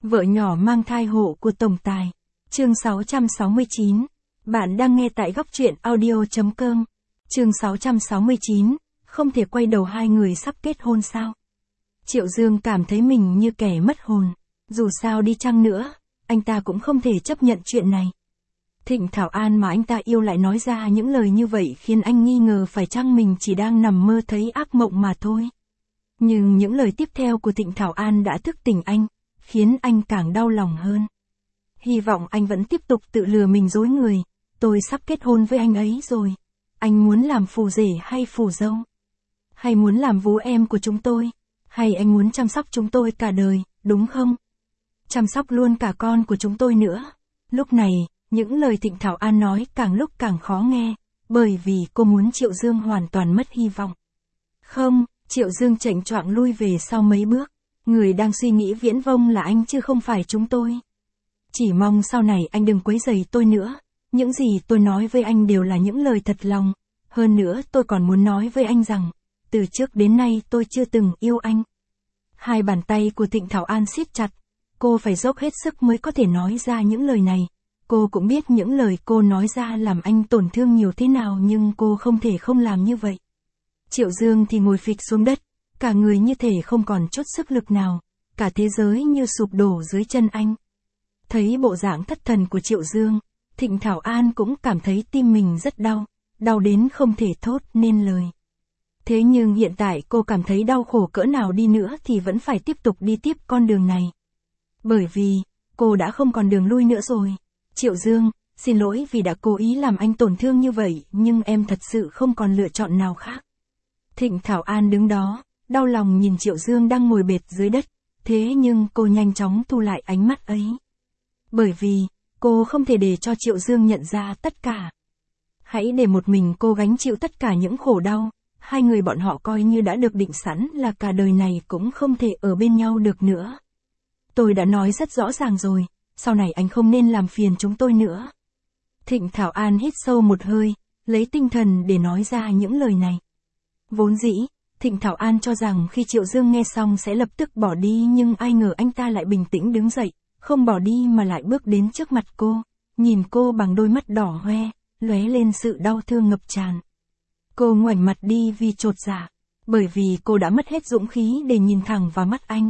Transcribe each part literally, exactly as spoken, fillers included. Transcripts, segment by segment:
Vợ nhỏ mang thai hộ của tổng tài. Chương sáu trăm sáu mươi chín. Bạn đang nghe tại góc truyện audio chấm com. Chương sáu trăm sáu mươi chín. Không thể quay đầu hai người sắp kết hôn sao? Triệu Dương cảm thấy mình như kẻ mất hồn. Dù sao đi chăng nữa, anh ta cũng không thể chấp nhận chuyện này. Thịnh Thảo An mà anh ta yêu lại nói ra những lời như vậy khiến anh nghi ngờ phải chăng mình chỉ đang nằm mơ thấy ác mộng mà thôi. Nhưng những lời tiếp theo của Thịnh Thảo An đã thức tỉnh anh, khiến anh càng đau lòng hơn. Hy vọng anh vẫn tiếp tục tự lừa mình dối người. Tôi sắp kết hôn với anh ấy rồi. Anh muốn làm phù rể hay phù dâu? Hay muốn làm vú em của chúng tôi? Hay anh muốn chăm sóc chúng tôi cả đời, đúng không? Chăm sóc luôn cả con của chúng tôi nữa. Lúc này, những lời Thịnh Thảo An nói càng lúc càng khó nghe, bởi vì cô muốn Triệu Dương hoàn toàn mất hy vọng. Không, Triệu Dương chảnh choạng lui về sau mấy bước. Người đang suy nghĩ viễn vông là anh chứ không phải chúng tôi. Chỉ mong sau này anh đừng quấy rầy tôi nữa. Những gì tôi nói với anh đều là những lời thật lòng. Hơn nữa tôi còn muốn nói với anh rằng, từ trước đến nay tôi chưa từng yêu anh. Hai bàn tay của Thịnh Thảo An siết chặt. Cô phải dốc hết sức mới có thể nói ra những lời này. Cô cũng biết những lời cô nói ra làm anh tổn thương nhiều thế nào nhưng cô không thể không làm như vậy. Triệu Dương thì ngồi phịch xuống đất. Cả người như thể không còn chút sức lực nào. Cả thế giới như sụp đổ dưới chân anh. Thấy bộ dạng thất thần của Triệu Dương, Thịnh Thảo An cũng cảm thấy tim mình rất đau. Đau đến không thể thốt nên lời. Thế nhưng hiện tại cô cảm thấy đau khổ cỡ nào đi nữa thì vẫn phải tiếp tục đi tiếp con đường này. Bởi vì, cô đã không còn đường lui nữa rồi. Triệu Dương, xin lỗi vì đã cố ý làm anh tổn thương như vậy, nhưng em thật sự không còn lựa chọn nào khác. Thịnh Thảo An đứng đó, đau lòng nhìn Triệu Dương đang ngồi bệt dưới đất, thế nhưng cô nhanh chóng thu lại ánh mắt ấy. Bởi vì, cô không thể để cho Triệu Dương nhận ra tất cả. Hãy để một mình cô gánh chịu tất cả những khổ đau, hai người bọn họ coi như đã được định sẵn là cả đời này cũng không thể ở bên nhau được nữa. Tôi đã nói rất rõ ràng rồi, sau này anh không nên làm phiền chúng tôi nữa. Thịnh Thảo An hít sâu một hơi, lấy tinh thần để nói ra những lời này. Vốn dĩ, Thịnh Thảo An cho rằng khi Triệu Dương nghe xong sẽ lập tức bỏ đi nhưng ai ngờ anh ta lại bình tĩnh đứng dậy, không bỏ đi mà lại bước đến trước mặt cô, nhìn cô bằng đôi mắt đỏ hoe, lóe lên sự đau thương ngập tràn. Cô ngoảnh mặt đi vì chột dạ, bởi vì cô đã mất hết dũng khí để nhìn thẳng vào mắt anh.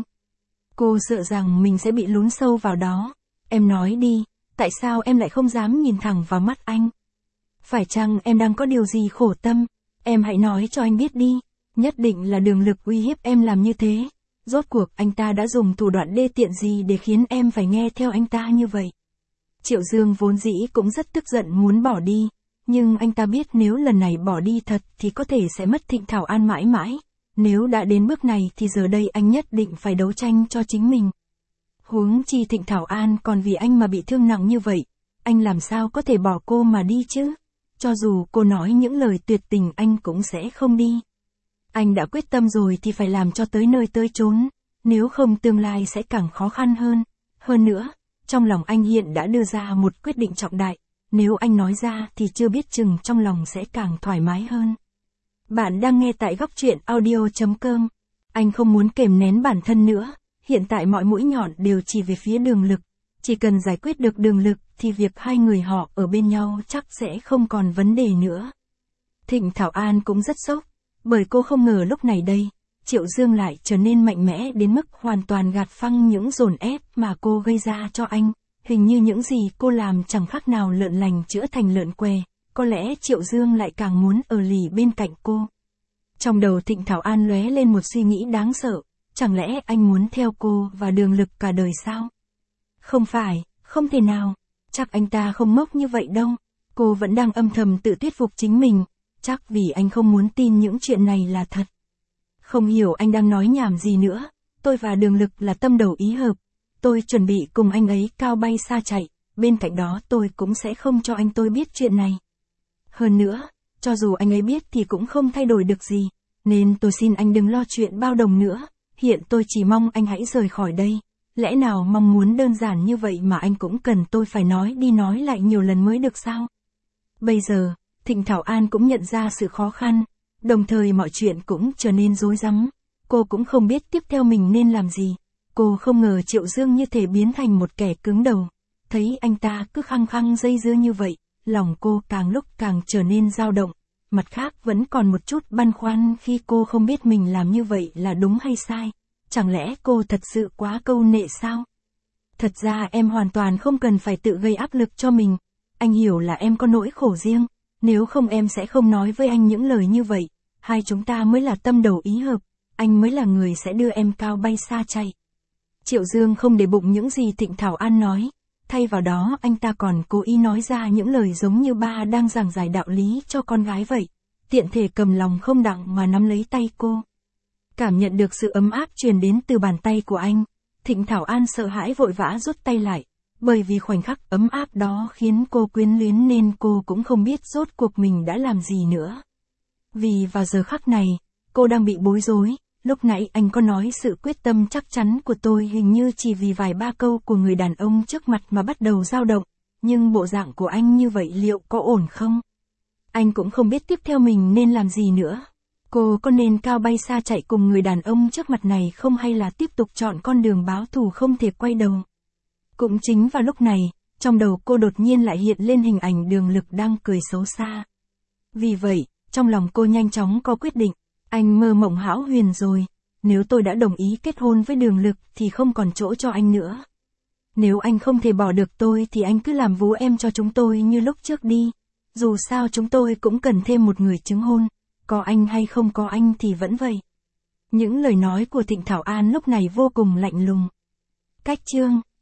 Cô sợ rằng mình sẽ bị lún sâu vào đó. Em nói đi, tại sao em lại không dám nhìn thẳng vào mắt anh? Phải chăng em đang có điều gì khổ tâm? Em hãy nói cho anh biết đi. Nhất định là Đường Lực uy hiếp em làm như thế. Rốt cuộc anh ta đã dùng thủ đoạn đê tiện gì để khiến em phải nghe theo anh ta như vậy? Triệu Dương vốn dĩ cũng rất tức giận muốn bỏ đi. Nhưng anh ta biết nếu lần này bỏ đi thật thì có thể sẽ mất Thịnh Thảo An mãi mãi. Nếu đã đến bước này thì giờ đây anh nhất định phải đấu tranh cho chính mình. Huống chi Thịnh Thảo An còn vì anh mà bị thương nặng như vậy. Anh làm sao có thể bỏ cô mà đi chứ? Cho dù cô nói những lời tuyệt tình anh cũng sẽ không đi. Anh đã quyết tâm rồi thì phải làm cho tới nơi tới chốn. Nếu không tương lai sẽ càng khó khăn hơn. Hơn nữa, trong lòng anh hiện đã đưa ra một quyết định trọng đại. Nếu anh nói ra thì chưa biết chừng trong lòng sẽ càng thoải mái hơn. Bạn đang nghe tại góc truyện audio chấm com. Anh không muốn kềm nén bản thân nữa. Hiện tại mọi mũi nhọn đều chỉ về phía Đường Lực. Chỉ cần giải quyết được Đường Lực thì việc hai người họ ở bên nhau chắc sẽ không còn vấn đề nữa. Thịnh Thảo An cũng rất sốc. Bởi cô không ngờ lúc này đây, Triệu Dương lại trở nên mạnh mẽ đến mức hoàn toàn gạt phăng những dồn ép mà cô gây ra cho anh. Hình như những gì cô làm chẳng khác nào lợn lành chữa thành lợn què. Có lẽ Triệu Dương lại càng muốn ở lì bên cạnh cô. Trong đầu Thịnh Thảo An lóe lên một suy nghĩ đáng sợ. Chẳng lẽ anh muốn theo cô và Đường Lực cả đời sao? Không phải, không thể nào. Chắc anh ta không ngốc như vậy đâu. Cô vẫn đang âm thầm tự thuyết phục chính mình. Chắc vì anh không muốn tin những chuyện này là thật. Không hiểu anh đang nói nhảm gì nữa. Tôi và Đường Lực là tâm đầu ý hợp. Tôi chuẩn bị cùng anh ấy cao bay xa chạy. Bên cạnh đó tôi cũng sẽ không cho anh tôi biết chuyện này. Hơn nữa, cho dù anh ấy biết thì cũng không thay đổi được gì. Nên tôi xin anh đừng lo chuyện bao đồng nữa. Hiện tôi chỉ mong anh hãy rời khỏi đây. Lẽ nào mong muốn đơn giản như vậy mà anh cũng cần tôi phải nói đi nói lại nhiều lần mới được sao? Bây giờ, Thịnh Thảo An cũng nhận ra sự khó khăn. Đồng thời mọi chuyện cũng trở nên rối rắm. Cô cũng không biết tiếp theo mình nên làm gì. Cô không ngờ Triệu Dương như thể biến thành một kẻ cứng đầu. Thấy anh ta cứ khăng khăng dây dưa như vậy, lòng cô càng lúc càng trở nên dao động. Mặt khác vẫn còn một chút băn khoăn khi cô không biết mình làm như vậy là đúng hay sai. Chẳng lẽ cô thật sự quá câu nệ sao? Thật ra em hoàn toàn không cần phải tự gây áp lực cho mình. Anh hiểu là em có nỗi khổ riêng. Nếu không em sẽ không nói với anh những lời như vậy. Hai chúng ta mới là tâm đầu ý hợp. Anh mới là người sẽ đưa em cao bay xa chạy. Triệu Dương không để bụng những gì Thịnh Thảo An nói. Thay vào đó anh ta còn cố ý nói ra những lời giống như ba đang giảng giải đạo lý cho con gái vậy. Tiện thể cầm lòng không đặng mà nắm lấy tay cô. Cảm nhận được sự ấm áp truyền đến từ bàn tay của anh. Thịnh Thảo An sợ hãi vội vã rút tay lại. Bởi vì khoảnh khắc ấm áp đó khiến cô quyến luyến nên cô cũng không biết rốt cuộc mình đã làm gì nữa. Vì vào giờ khắc này, cô đang bị bối rối. Lúc nãy anh có nói sự quyết tâm chắc chắn của tôi hình như chỉ vì vài ba câu của người đàn ông trước mặt mà bắt đầu dao động. Nhưng bộ dạng của anh như vậy liệu có ổn không? Anh cũng không biết tiếp theo mình nên làm gì nữa. Cô có nên cao bay xa chạy cùng người đàn ông trước mặt này không hay là tiếp tục chọn con đường báo thù không thể quay đầu? Cũng chính vào lúc này, trong đầu cô đột nhiên lại hiện lên hình ảnh Đường Lực đang cười xấu xa. Vì vậy, trong lòng cô nhanh chóng có quyết định. Anh mơ mộng hão huyền rồi. Nếu tôi đã đồng ý kết hôn với Đường Lực thì không còn chỗ cho anh nữa. Nếu anh không thể bỏ được tôi thì anh cứ làm vú em cho chúng tôi như lúc trước đi. Dù sao chúng tôi cũng cần thêm một người chứng hôn. Có anh hay không có anh thì vẫn vậy. Những lời nói của Thịnh Thảo An lúc này vô cùng lạnh lùng. Cách chương